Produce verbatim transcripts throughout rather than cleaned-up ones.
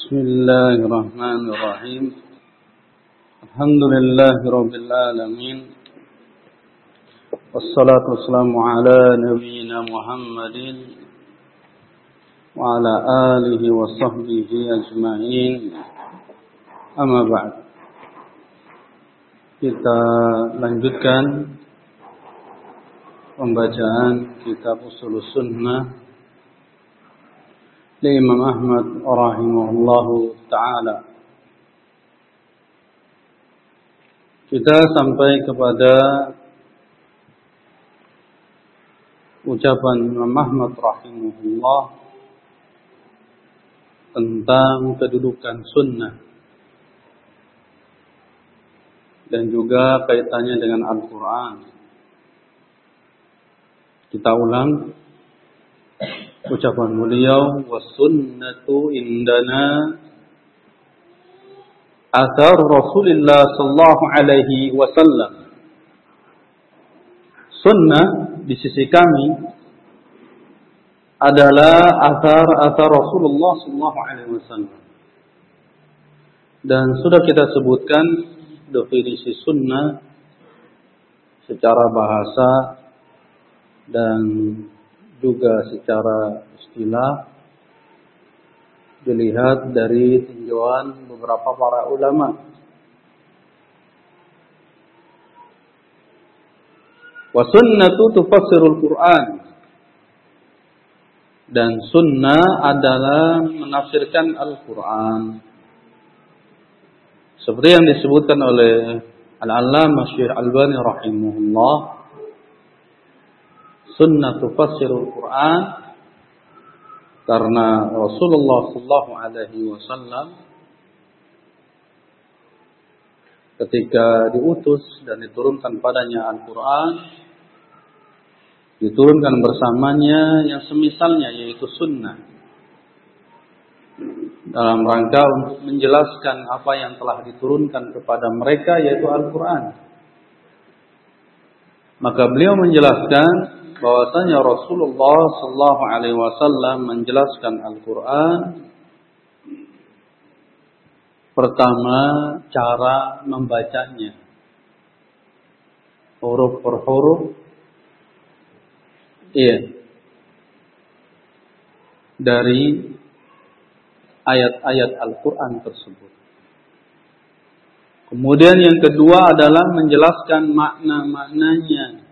بسم الله الرحمن الرحيم الحمد لله رب العالمين والصلاة والسلام على نبينا محمد وعلى آله وصحبه أجمعين أما بعد. Kita lanjutkan pembacaan kitab Ushul Sunnah li Imam Ahmad rahimahullahu ta'ala. Kita sampai kepada ucapan Imam Ahmad rahimahullah tentang kedudukan sunnah dan juga kaitannya dengan Al-Quran. Kita ulang ucapan beliau, "Was-sunnatu indana athar Rasulullah sallallahu alaihi wasallam." Sunnah di sisi kami adalah athar-athar Rasulullah sallallahu alaihi wasallam. Dan sudah kita sebutkan definisi sunnah secara bahasa dan juga secara istilah dilihat dari tinjauan beberapa para ulama. Wa sunnatu tufassirul Quran. Dan sunnah adalah menafsirkan Al-Quran. Seperti yang disebutkan oleh Al-Allamah Syekh Al-Albani rahimahullah, sunnah tufassirul Quran, karena Rasulullah sallallahu alaihi wasallam ketika diutus dan diturunkan padanya Al-Quran, diturunkan bersamanya yang semisalnya, yaitu sunnah, dalam rangka untuk menjelaskan apa yang telah diturunkan kepada mereka, yaitu Al-Quran. Maka beliau menjelaskan bahwasanya Rasulullah sallallahu alaihi wasallam menjelaskan Al-Quran. Pertama, cara membacanya, huruf per huruf, iya, dari ayat-ayat Al-Quran tersebut. Kemudian yang kedua adalah menjelaskan makna-maknanya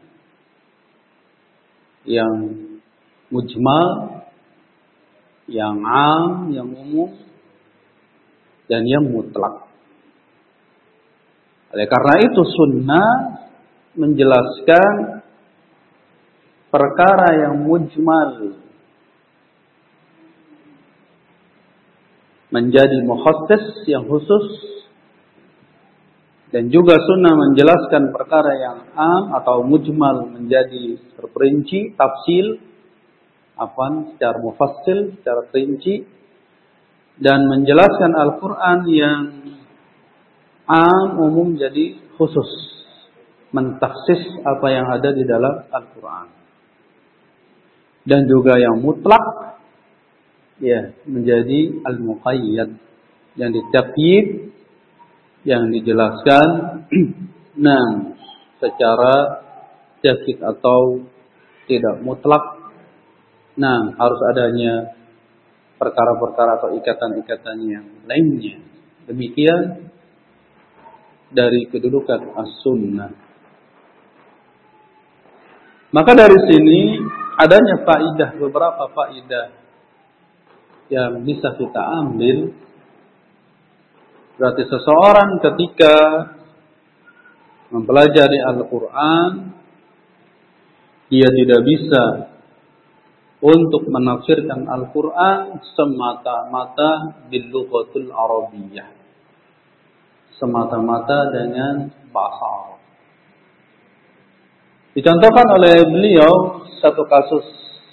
yang mujmal, yang am, yang umum, dan yang mutlak. Oleh karena itu sunnah menjelaskan perkara yang mujmal menjadi mukhassis, yang khusus, dan juga sunnah menjelaskan perkara yang am atau mujmal menjadi terperinci, tafsil, apa, secara mufassil, secara perinci, dan menjelaskan Al-Quran yang am, umum jadi khusus, mentaksis apa yang ada di dalam Al-Quran. Dan juga yang mutlak, ya, menjadi al-muqayyad, yang ditakyid, yang dijelaskan nah secara takyid atau tidak mutlak. Nah, harus adanya perkara-perkara atau ikatan-ikatan yang lainnya. Demikian dari kedudukan as-sunnah. Maka dari sini adanya faidah, beberapa faidah yang bisa kita ambil. Berarti seseorang ketika mempelajari Al-Quran, dia tidak bisa untuk menafsirkan Al-Quran semata-mata bil lughatul Arabiyyah, semata-mata dengan bahasa Arab. Dicontohkan oleh beliau satu kasus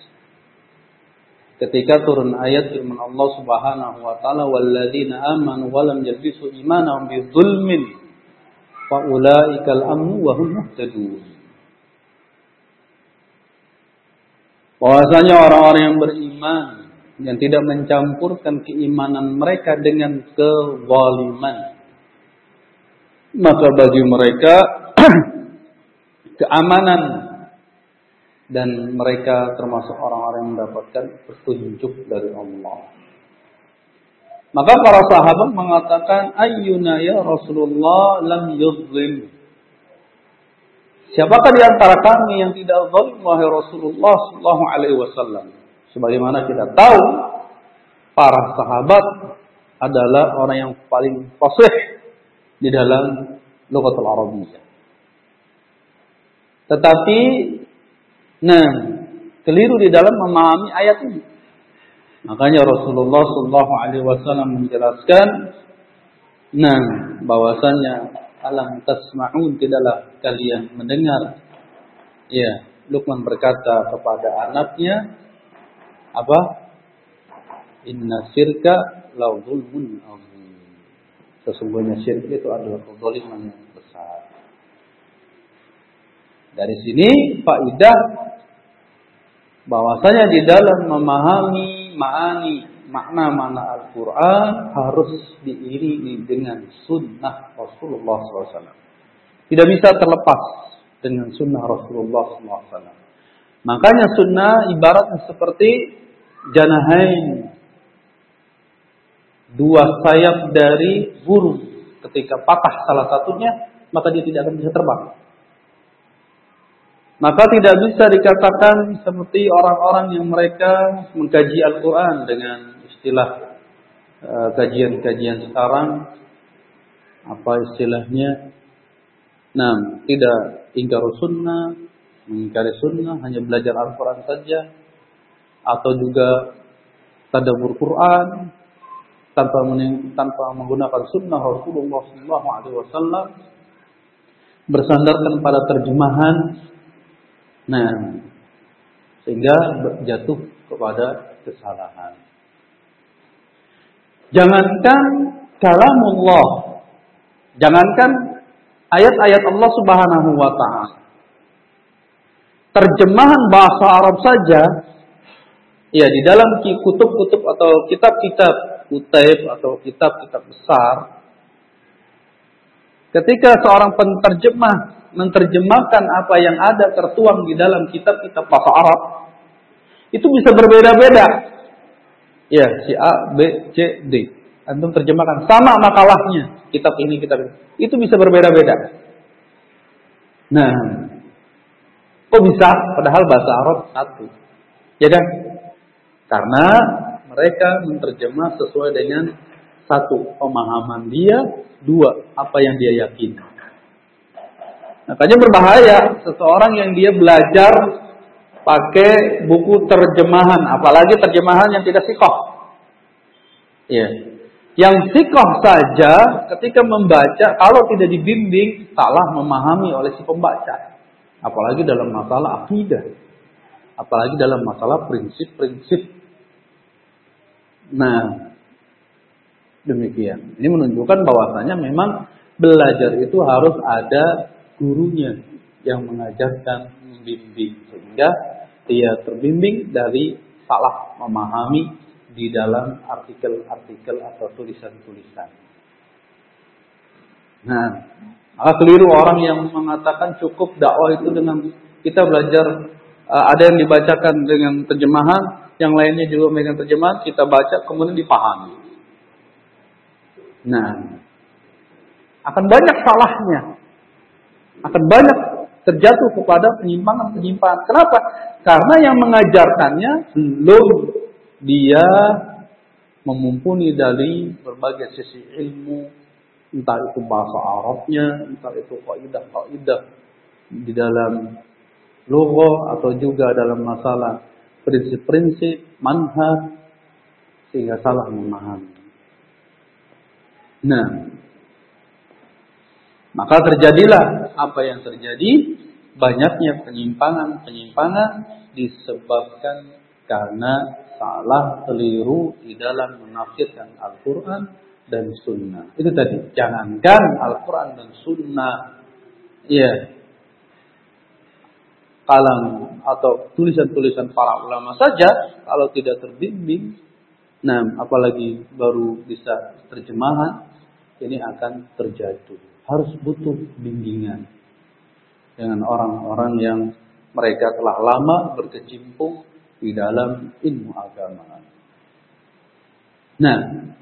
ketika turun ayat firman Allah Subhanahu wa taala, "Walladzina amanu wa lam yalbisu imanahum bidzulmin fa ulaikal amnu wa hum muhtadun." Bahwasanya orang-orang yang beriman yang tidak mencampurkan keimanan mereka dengan kezaliman. Maka bagi mereka keamanan dan mereka termasuk orang-orang yang mendapatkan petunjuk dari Allah. Maka para sahabat mengatakan, ayyuna ya Rasulullah lam yuzlim. Siapakah di antara kami yang tidak zalim wahai Rasulullah sallallahu alaihi wasallam? Sebagaimana kita tahu, para sahabat adalah orang yang paling fasih di dalam lughatul Arabiyyah. Tetapi, nah, keliru di dalam memahami ayat ini. Makanya Rasulullah sallallahu alaihi wasallam menjelaskan, nah, bahwasanya alam tasma'un, tidaklah kalian mendengar. Ya, Luqman berkata kepada anaknya, apa? Inna syirka la zulmun azim. Sesungguhnya syirik itu adalah kezaliman yang besar. Dari sini faidah bahwasanya di dalam memahami ma'ani, makna-makna Al-Quran harus diiringi dengan sunnah Rasulullah sallallahu alaihi wasallam. Tidak bisa terlepas dengan sunnah Rasulullah sallallahu alaihi wasallam. Makanya sunnah ibaratnya seperti janahain, dua sayap dari burung. Ketika patah salah satunya, maka dia tidak akan bisa terbang. Maka tidak bisa dikatakan seperti orang-orang yang mereka mengkaji Al-Quran dengan istilah uh, kajian-kajian sekarang. Apa istilahnya? Nah, tidak ingkar sunnah, mengingkari sunnah, hanya belajar Al-Quran saja. Atau juga tadabbur Quran tanpa tanpa menggunakan sunnah Rasulullah sallallahu alaihi wasallam, bersandarkan pada terjemahan, nah, sehingga jatuh kepada kesalahan. Jangankan kalamullah, jangankan ayat-ayat Allah Subhanahu wa taala, terjemahan bahasa Arab saja. Ya, di dalam kutub-kutub atau kitab-kitab kutub atau kitab-kitab besar, ketika seorang penterjemah menerjemahkan apa yang ada tertuang di dalam kitab-kitab bahasa Arab, itu bisa berbeda-beda. Ya, si A, B, C, D. Antum terjemahkan sama makalahnya, kitab ini, kitab ini. Itu bisa berbeda-beda. Nah, kok bisa? Padahal bahasa Arab satu. Ya kan? Karena mereka menerjemah sesuai dengan satu, pemahaman dia, dua, apa yang dia yakini. Makanya berbahaya seseorang yang dia belajar pakai buku terjemahan, apalagi terjemahan yang tidak sikoh. Ya. Yang sikoh saja ketika membaca, kalau tidak dibimbing, salah memahami oleh si pembaca. Apalagi dalam masalah akidah. Apalagi dalam masalah prinsip-prinsip. Nah, demikian. Ini menunjukkan bahwasanya memang belajar itu harus ada gurunya yang mengajarkan, membimbing, sehingga dia terbimbing dari salah memahami di dalam artikel-artikel atau tulisan-tulisan. Nah, maka keliru orang yang mengatakan cukup dakwah itu dengan kita belajar, ada yang dibacakan dengan terjemahan, yang lainnya juga dengan terjemahan, kita baca kemudian dipahami. Nah, akan banyak salahnya. Akan banyak terjatuh kepada penyimpangan-penyimpangan. Kenapa? Karena yang mengajarkannya belum dia memumpuni dari berbagai sisi ilmu, entah itu bahasa Arabnya, entah itu kaidah-kaidah di dalam lugha atau juga dalam masalah prinsip-prinsip manhaj, sehingga salah memahami. Nah, maka terjadilah apa yang terjadi, banyaknya penyimpangan-penyimpangan disebabkan karena salah keliru di dalam menafsirkan Al-Quran dan Sunnah. Itu tadi, jangankan Al-Quran dan Sunnah, ya, kalam atau tulisan-tulisan para ulama saja, kalau tidak terbimbing, Nah, apalagi baru bisa terjemahan, ini akan terjatuh. Harus butuh bimbingan dengan orang-orang yang mereka telah lama berkecimpung di dalam ilmu agama. Nah,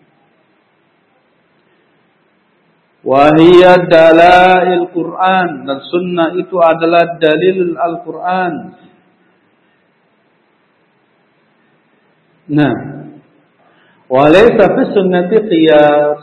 wahiyya dalail Quran, dan sunnah itu adalah dalil Al-Quran. Nah, walaysa fi sunnati qiyas.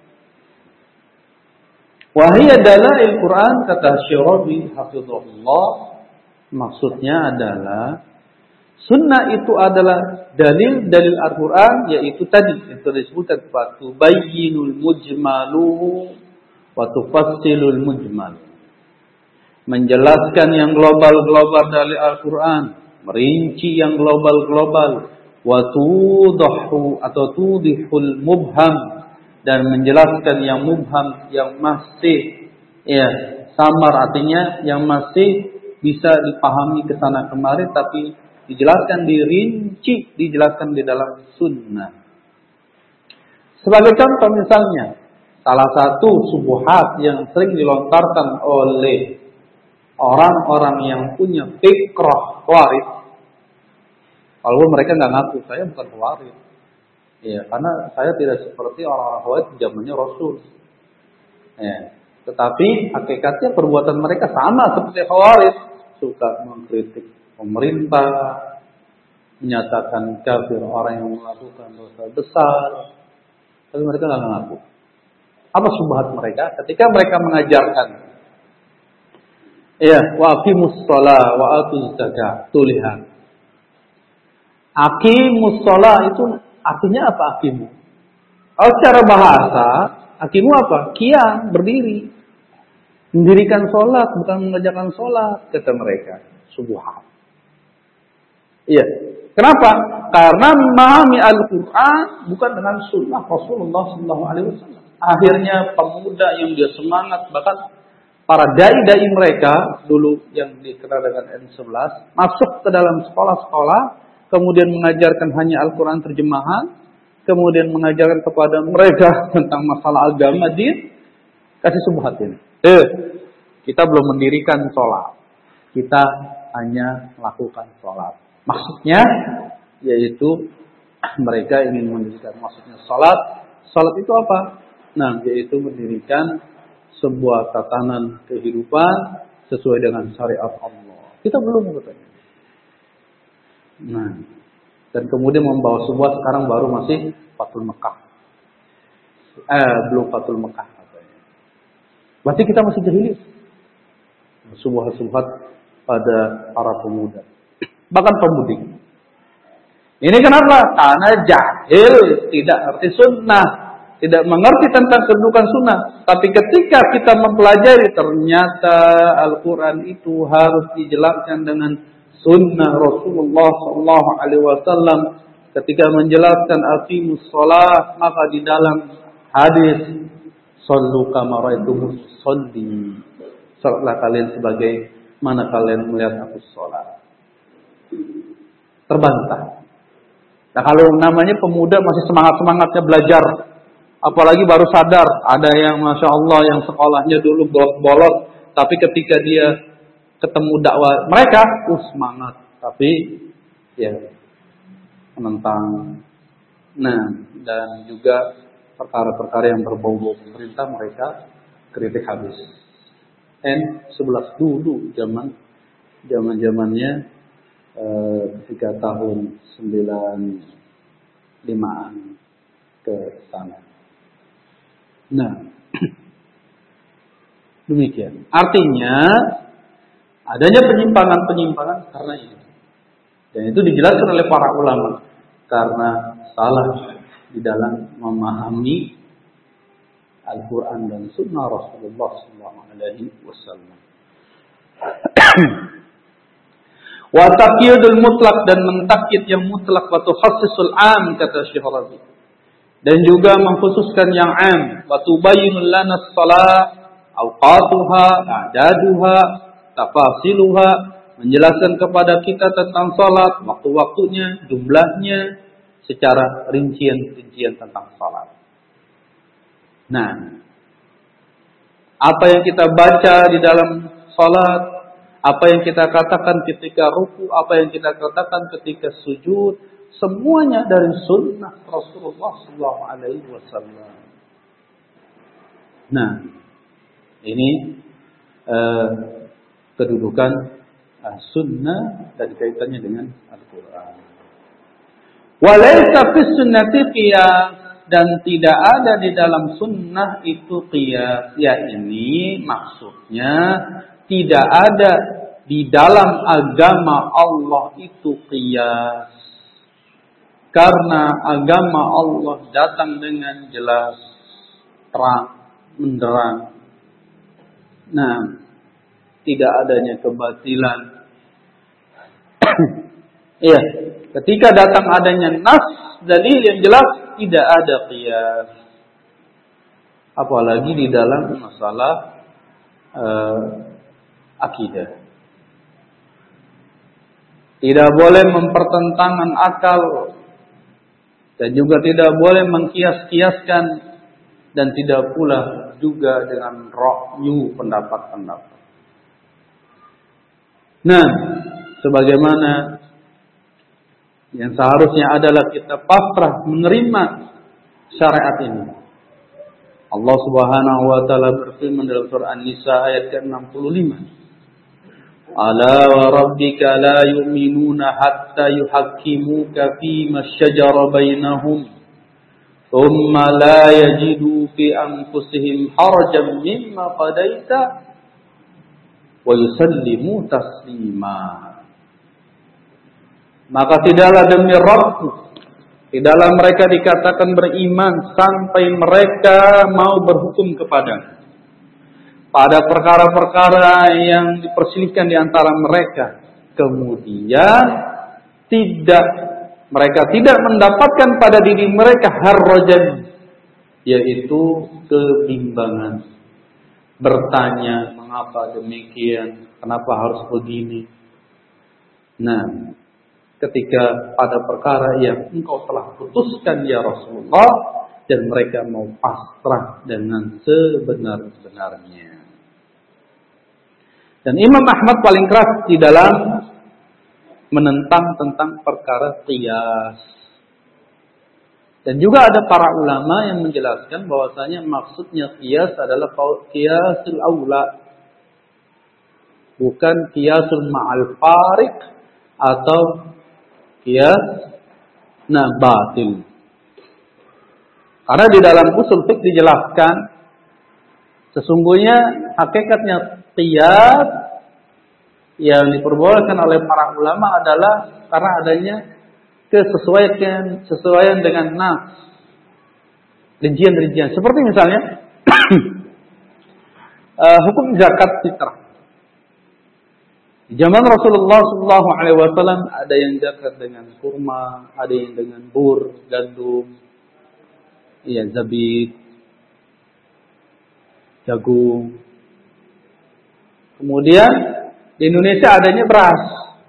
Wahiyya dalail Quran, kata Syirazi hafizahullah, maksudnya adalah sunnah itu adalah dalil-dalil Al-Quran, yaitu tadi yang telah disebutkan, fatubayyinul mujmalu wa tufassilul mujmal. Menjelaskan yang global-global dari Al-Quran, merinci yang global-global, wa tudahu atau tudihul mubham, dan menjelaskan yang mubham, yang masih ya samar, artinya yang masih bisa dipahami ke sana kemari, tapi dijelaskan, dirinci, dijelaskan di dalam sunnah. Sebagai contoh misalnya, salah satu subuhat yang sering dilontarkan oleh orang-orang yang punya fikrah khawarij, walaupun mereka nggak ngaku, saya bukan khawarij. Ya, karena saya tidak seperti orang-orang khawarij zamannya Rasul. Ya, tetapi hakikatnya perbuatan mereka sama seperti khawarij, suka mengkritik pemerintah, menyatakan kafir orang yang melakukan dosa besar, tapi mereka nggak ngaku. Apa syubhat mereka? Ketika mereka mengajarkan, ya, wa aqimus shalah wa atuz zakah, tuh lihat, aqimus shalah itu artinya apa aqimu? Kalau secara bahasa, aqimu apa? Qiyam, berdiri. Mendirikan sholat, bukan mengerjakan sholat, kata mereka. Subuhat. Iya. Kenapa? Karena memahami Al-Quran bukan dengan sunnah Rasulullah Sallallahu Alaihi Wasallam. Akhirnya pemuda yang dia semangat, bahkan para dai-dai mereka dulu yang dikenal dengan N sebelas, masuk ke dalam sekolah-sekolah, kemudian mengajarkan hanya Al-Quran terjemahan, kemudian mengajarkan kepada mereka tentang masalah agama, din, kasih subhat ini. Eh, kita belum mendirikan sholat, kita hanya melakukan sholat. Maksudnya, yaitu mereka ingin mendirikan, maksudnya sholat. Sholat itu apa? Nah, yaitu mendirikan sebuah tatanan kehidupan sesuai dengan syariat Allah. Kita belum katanya. Nah, dan kemudian membawa sebuah sekarang baru masih Fathul Mekah. Eh, belum Fathul Mekah katanya. Berarti kita masih jahili. Subhat-subhat pada para pemuda, bahkan pemudi. Ini kenapa? Karena jahil, tidak ngerti sunnah, tidak mengerti tentang kedudukan sunnah. Tapi ketika kita mempelajari, ternyata Al-Quran itu harus dijelaskan dengan sunnah Rasulullah Sallallahu Alaihi Wasallam. Ketika menjelaskan aqimus shalah, maka di dalam hadis sallu kama ra'aytumus sholli, salatlah kalian sebagai mana kalian melihat aku sholat. Terbantah. Nah, kalau namanya pemuda masih semangat-semangatnya belajar, apalagi baru sadar, ada yang Masya Allah yang sekolahnya dulu bolot-bolot, tapi ketika dia ketemu dakwah mereka, uh semangat, tapi ya menentang. Nah, dan juga perkara-perkara yang berbau-bau pemerintah mereka kritik habis. N sebelas dulu zaman zaman-zamannya eh, tiga tahun sembilan limaan ke sana. Nah, demikian. Artinya adanya penyimpangan-penyimpangan karena ini. Dan itu dijelaskan oleh para ulama karena salah di dalam memahami Al-Quran dan Sunnah Rasulullah Sallallahu Alaihi Wasallam. Wa taqyidul mutlak, dan mentakyid yang mutlak, wa tukhassisul am, kata Syekh Rabi. Dan juga mengkhususkan yang am, wa tubayyinul lana as-salat, awqatuha, a'daduha, tafasiluha, menjelaskan kepada kita tentang salat, waktu-waktunya, jumlahnya, secara rincian-rincian tentang salat. Nah, apa yang kita baca di dalam salat, apa yang kita katakan ketika ruku, apa yang kita katakan ketika sujud, semuanya dari sunnah Rasulullah sallallahu alaihi wasallam. Nah, ini eh, kedudukan eh, sunnah dan kaitannya dengan Al-Quran. Walaysa fi sunnati qiyas, dan tidak ada di dalam sunnah itu qiyas. Ya, ini maksudnya tidak ada di dalam agama Allah itu qiyas. Karena agama Allah datang dengan jelas, terang, menderang. Nah, tidak adanya kebatilan. Iya, ketika datang adanya nas, dalil yang jelas, tidak ada qiyas. Apalagi di dalam masalah uh, akidah. Tidak boleh mempertentangkan akal dan juga tidak boleh mengkias-kiaskan, dan tidak pula juga dengan ra'yu, pendapat-pendapat. Nah, sebagaimana yang seharusnya adalah kita pasrah menerima syariat ini. Allah Subhanahu wa taala berfirman dalam surah An-Nisa ayat ke enam puluh lima. Ala wa rabbika la yu'minuna hatta yuhakkimuka fima syajara bainahum thumma la yajidu fi anfusihim harajan mimma qadaita wa yusallimu taslima. Maka tidaklah demi Rabbku, tidaklah mereka dikatakan beriman sampai mereka mau berhukum kepadamu pada perkara-perkara yang diperselisihkan di antara mereka. Kemudian tidak mereka tidak mendapatkan pada diri mereka harajan, yaitu kebimbangan. Bertanya, mengapa demikian? Kenapa harus begini? Nah, ketika pada perkara yang engkau telah putuskan ya Rasulullah, dan mereka mau pasrah dengan sebenar-benarnya. Dan Imam Ahmad paling keras di dalam menentang tentang perkara qiyas. Dan juga ada para ulama yang menjelaskan bahwasanya maksudnya qiyas adalah qiyasul aula, bukan qiyasul ma'al fariq atau qiyas nah batil. Karena di dalam usul fiqh dijelaskan sesungguhnya hakikatnya qiyas yang diperbolehkan oleh para ulama adalah karena adanya kesesuaian sesuaian dengan nas, rincian-rincian. Seperti misalnya uh, hukum zakat fitrah. Di zaman Rasulullah sallallahu alaihi wasallam ada yang zakat dengan kurma, ada yang dengan bur, gandum, iya zabib, jagung. Kemudian di Indonesia adanya beras.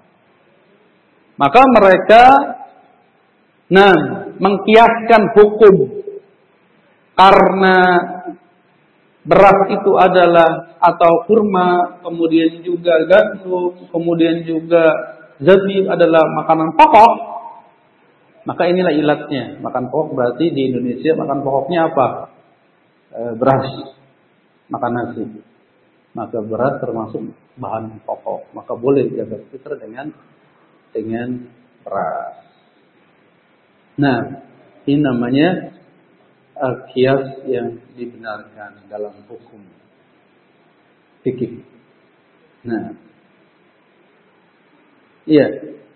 Maka mereka nah mengkiaskan hukum karena beras itu adalah atau kurma, kemudian juga gandum, kemudian juga zabib adalah makanan pokok. Maka inilah ilatnya. Makan pokok berarti di Indonesia makan pokoknya apa? E, beras. Makan nasi. Maka beras termasuk bahan pokok. Maka boleh zakat fitrah dengan dengan beras. Nah, ini namanya uh, qiyas yang dibenarkan dalam hukum fikih. Nah, iya.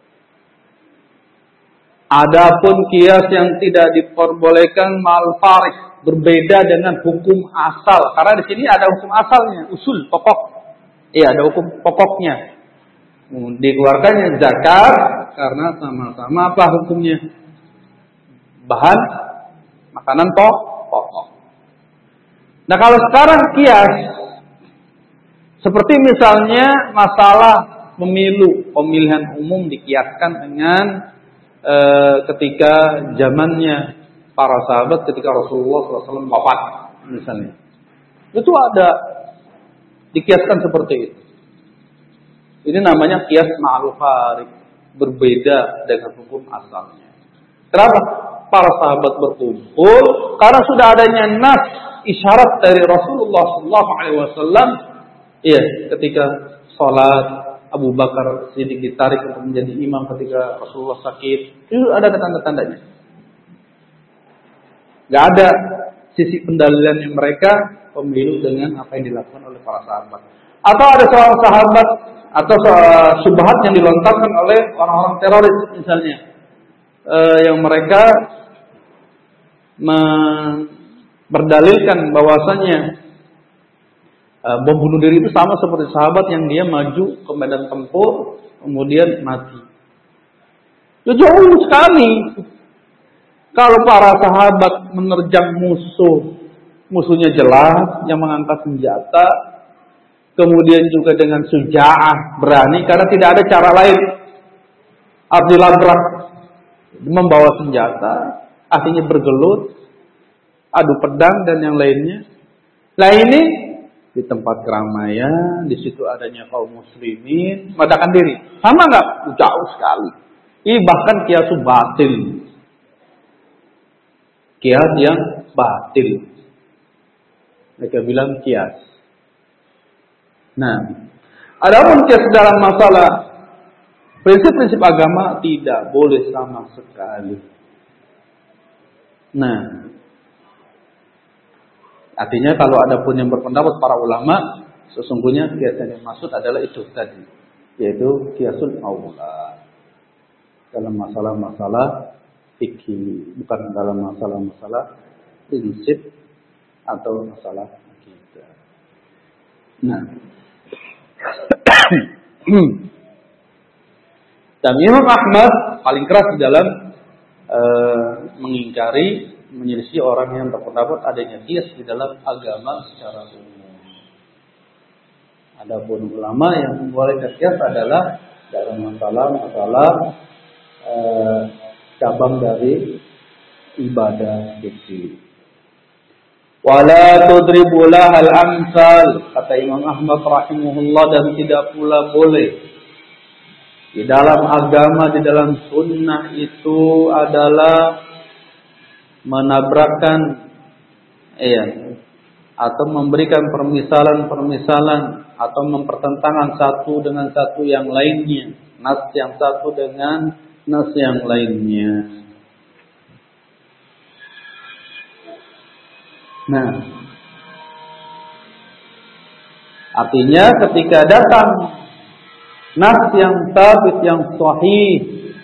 Adapun qiyas yang tidak diperbolehkan mal farid, berbeda dengan hukum asal. Karena di sini ada hukum asalnya, usul, pokok. Iya, ada hukum pokoknya. Dikeluarkannya zakat karena sama-sama apa hukumnya? Bahan makanan pokok. Nah, kalau sekarang qiyas seperti misalnya masalah pemilu, pemilihan umum dikiaskan dengan e, ketika zamannya para sahabat ketika Rasulullah shallallahu alaihi wasallam wafat misalnya. Itu ada dikiaskan seperti itu. Ini namanya kias ma'al farik, berbeda dengan hukum asalnya. Kenapa? Para sahabat berkumpul karena sudah adanya nas isyarat dari Rasulullah shallallahu alaihi wasallam. Iya, ketika sholat Abu Bakar Siddiq ditarik untuk menjadi imam ketika Rasulullah sakit. Itu ada tanda-tandanya. Gak ada sisi pendalilannya mereka pemilu dengan apa yang dilakukan oleh para sahabat. Atau ada seorang sahabat atau subhat yang dilontarkan oleh orang-orang teroris misalnya, e, yang mereka berdalilkan bahwasanya e, bom bunuh diri itu sama seperti sahabat yang dia maju ke medan tempur kemudian mati. Itu jauh sekali. Kalau para sahabat menerjang musuh, musuhnya jelas yang mengangkat senjata, kemudian juga dengan syuja'ah, berani karena tidak ada cara lain. Harus dilabrak, membawa senjata, akhirnya bergelut, adu pedang dan yang lainnya. Nah ini di tempat keramaian, di situ adanya kaum muslimin, mengadakan diri. Sama nggak? Jauh sekali. Ini bahkan kiasu batil. Kias yang batil. Mereka bilang kias. Nah, adapun kias dalam masalah prinsip-prinsip agama tidak boleh sama sekali. Nah, artinya kalau ada pun yang berpendapat para ulama, sesungguhnya kias yang dimaksud adalah itu tadi, yaitu kiasul aula dalam masalah-masalah fikih, bukan dalam masalah-masalah prinsip atau masalah akidah. Nah, dan Imam Ahmad paling keras di dalam e, mengingkari, menyelisih orang yang berpendapat adanya kias di dalam agama secara umum. Adapun ulama yang membolehkan kias adalah dalam masalah-masalah e, cabang dari ibadah fikih. Wala tudribu lahal amsal, kata Imam Ahmad rahimahullah, dan tidak pula boleh di dalam agama, di dalam sunnah itu adalah menabrakkan iya, atau memberikan permisalan-permisalan atau mempertentangkan satu dengan satu yang lainnya, nas yang satu dengan nas yang lainnya. Nah, artinya ketika datang nas yang sabit, yang sahih,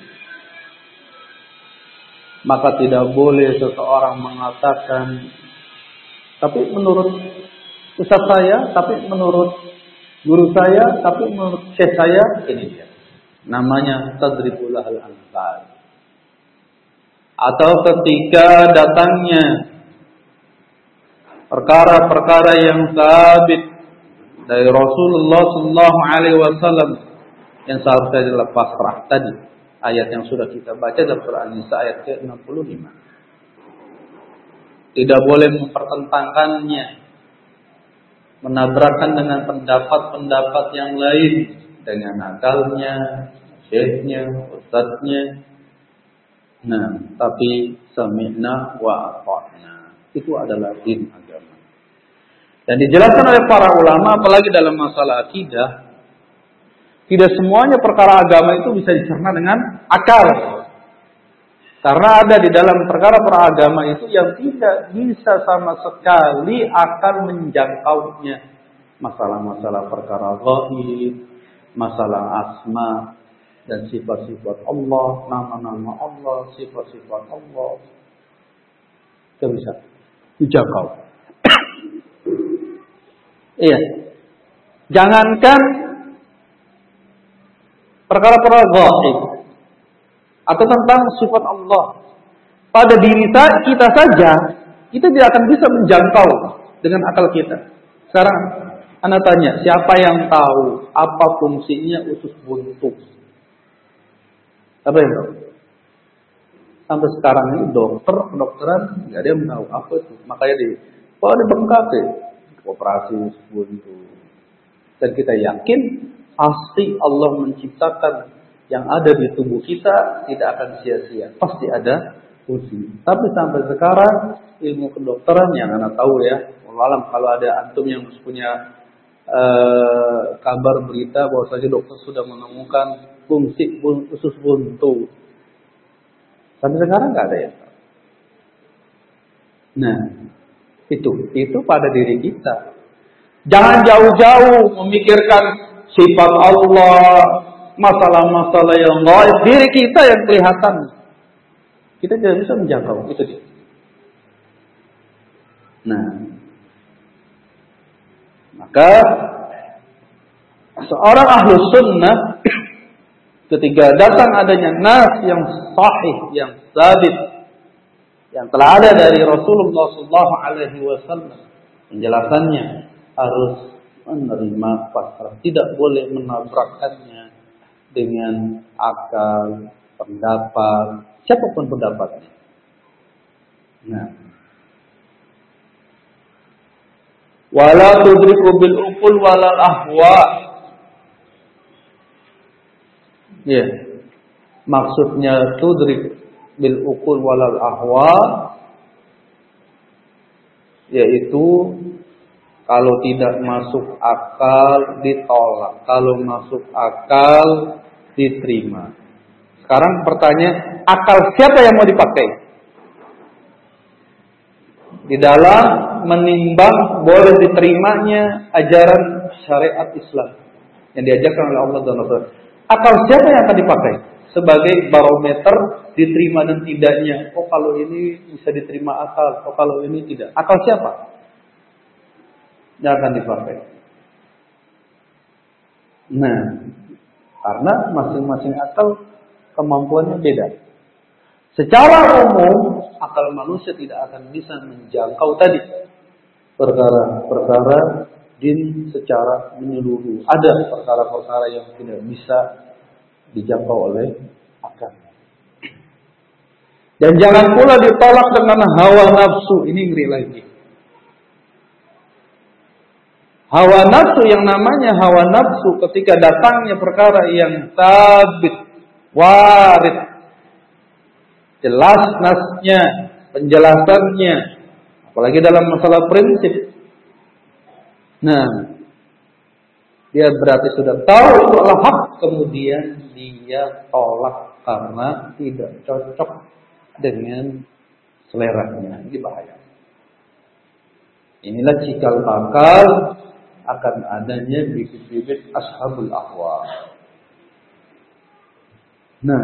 maka tidak boleh seseorang mengatakan, tapi menurut ustaz saya, tapi menurut guru saya, tapi menurut syekh saya, ini dia. Namanya tadribul al-amsal. Atau ketika datangnya perkara-perkara yang sabit dari Rasulullah sallallahu alaihi wasallam yang seharusnya adalah pasrah tadi, ayat yang sudah kita baca dalam surah An-Nisa ayat ke enam puluh lima. Tidak boleh mempertentangkannya, menabrakkan dengan pendapat-pendapat yang lain, dengan akalnya, syekhnya, ustadznya. Nah, tapi sami'na wa ata'na, itu adalah din agama. Dan dijelaskan oleh para ulama, apalagi dalam masalah akidah, tidak semuanya perkara agama itu bisa dicerna dengan akal. Karena ada di dalam perkara-perkara agama itu yang tidak bisa sama sekali akal menjangkaunya. Masalah-masalah perkara ghaib, masalah asma dan sifat-sifat Allah, nama-nama Allah, sifat-sifat Allah, tidak bisa dijangkau. Iya, jangankan perkara-perkara ghaib atau tentang sifat Allah, pada diri kita saja kita tidak akan bisa menjangkau dengan akal kita. Sekarang Anda tanya, siapa yang tahu apa fungsinya usus buntu? Apa yang tahu? Sampai sekarang ini dokter, kedokteran nggak ada yang tahu apa itu. Makanya di, kalau ada bengkak deh, operasi buntu. Dan kita yakin pasti Allah menciptakan yang ada di tubuh kita tidak akan sia-sia. Pasti ada uji. Tapi sampai sekarang ilmu kedokteran yang anak tahu ya, wallahualam kalau ada antum yang punya uh, kabar berita bahwasanya dokter sudah menemukan fungsi usus buntu. Sampai sekarang nggak ada ya. Nah, itu itu pada diri kita. Jangan jauh-jauh memikirkan sifat Allah, masalah-masalah yang gaib. Diri kita yang kelihatan. Kita tidak bisa menjangkau itu dia. Nah, maka seorang ahlus sunnah ketika datang adanya nas yang sahih, yang sabit, yang telah ada dari Rasulullah sallallahu alaihi wasallam, penjelasannya harus menerima pasrah, tidak boleh menabrakkannya dengan akal, pendapat, siapapun pendapatnya. Nah, wala tudriku bil uqul walal ahwa. Ya, yeah. Maksudnya tudrik bil uqul walal ahwa, yaitu kalau tidak masuk akal ditolak, kalau masuk akal diterima. Sekarang pertanyaan, akal siapa yang mau dipakai? Di dalam menimbang boleh diterimanya ajaran syariat Islam yang diajarkan oleh Allah dan Rasul. Akal siapa yang akan dipakai sebagai barometer diterima dan tidaknya? Oh kalau ini bisa diterima akal, oh kalau ini tidak. Akal siapa yang akan dipakai? Nah, karena masing-masing akal kemampuannya beda. Secara umum, akal manusia tidak akan bisa menjangkau tadi perkara-perkara din secara menyeluruh. Ada perkara-perkara yang tidak bisa dijangkau oleh akal. Dan jangan pula ditolak dengan hawa nafsu. Ini ngeri lagi. Hawa nafsu, yang namanya hawa nafsu ketika datangnya perkara yang sabit, warid, jelas nasnya, penjelasannya, apalagi dalam masalah prinsip. Nah, dia berarti sudah tahu itu adalah hak, kemudian dia tolak karena tidak cocok dengan seleranya. Ini bahaya. Inilah cikal bakal akan adanya bibit-bibit ashabul ahwa. Nah,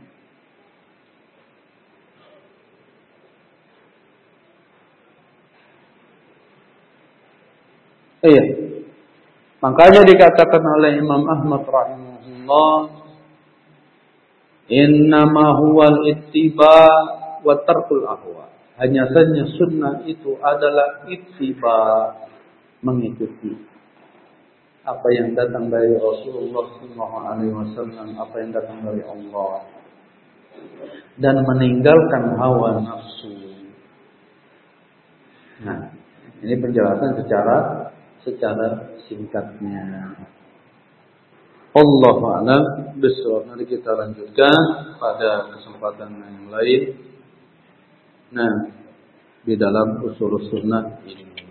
iya. Makanya dikatakan oleh Imam Ahmad rahimahullah, innama huwal ittiba wa tarkul ahwa. Hanya saja sunnah itu adalah ittiba, mengikuti apa yang datang dari Rasulullah sallallahu alaihi wasallam, apa yang datang dari Allah, dan meninggalkan hawa nafsu. Nah, ini penjelasan secara secara singkatnya. Allahu a'lam bishawab. Nanti kita lanjutkan pada kesempatan yang lain. Nah, di dalam usul sunnah ini.